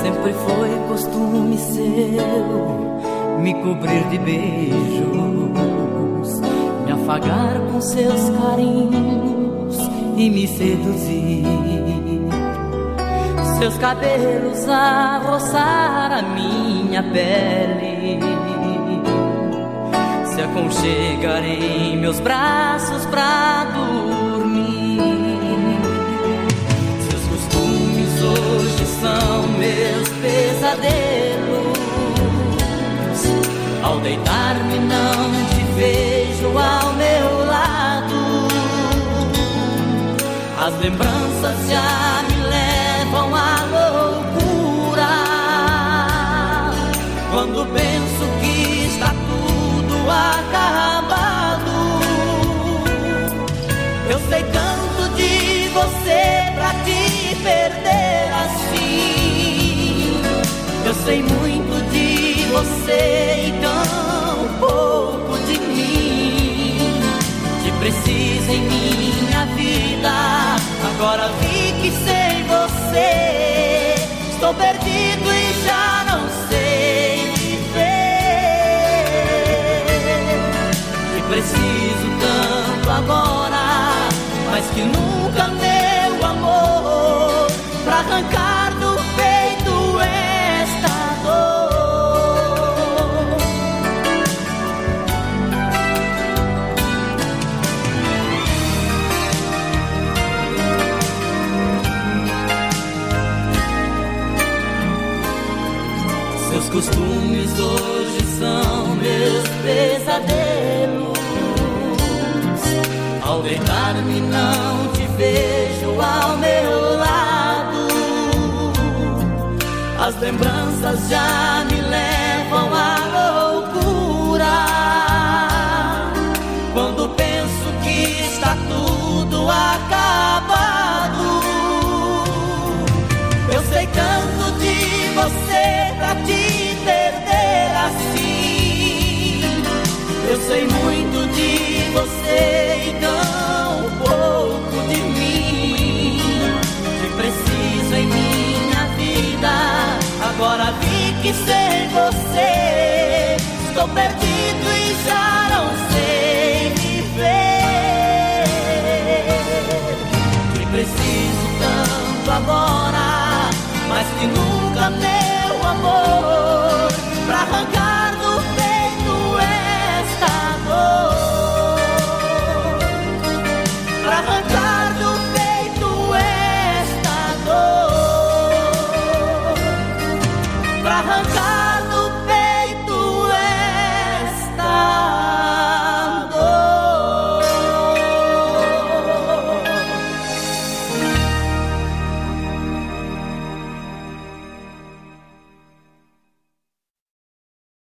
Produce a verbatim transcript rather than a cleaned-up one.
Sempre foi costume seu me cobrir de beijos, me afagar com seus carinhos e me seduzir. Seus cabelos a roçar a minha pele, se aconchegar em meus braços pra dormir. Seus costumes hoje são meus pesadelos. Ao deitar-me não te vejo ao meu lado. As lembranças já me levam à loucura. Quando penso que está tudo acabado, eu sei tanto de você pra te perder assim. Eu sei muito de você e tão pouco de mim. Te preciso em minha vida. Agora vi que sem você estou perdido e já não sei viver. Te preciso tanto agora, mais que nunca, meu amor, pra arrancar do peito esta dor. Seus costumes hoje são meus pesadelos. Ao deitar-me não te vejo ao meu lado. As lembranças já me levam à loucura. Quando penso que está tudo acabado, eu sei tanto de você pra te perder assim. Eu sei muito de você e tão pouco de mim. Te preciso em minha vida. Agora vi que sem você estou perdido e já não sei viver. Te preciso tanto agora, mais que nunca, meu amor, pra arrancar do peito esta dor. Pra arrancar do peito esta dor. Pra arrancar